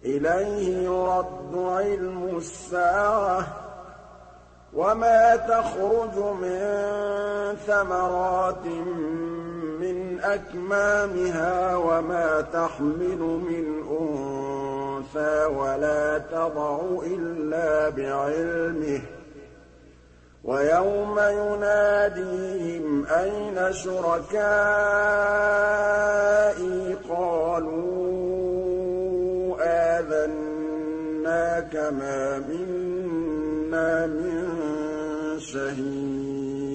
إِلَيْهِ يُرَدُّ عِلْمُ السَّاعَةِ ۚ وَمَا تَخْرُجُ مِن ثَمَرَاتٍ مِّنْ أَكْمَامِهَا وَمَا تَحْمِلُ مِنْ أُنثَىٰ وَلَا تَضَعُ إِلَّا بِعِلْمِهِ ۚ وَيَوْمَ يُنَادِيهِمْ أَيْنَ شُرَكَائِي قَالُوا آذَنَّاكَ مَا مِنَّا مِن شَهِيدٍ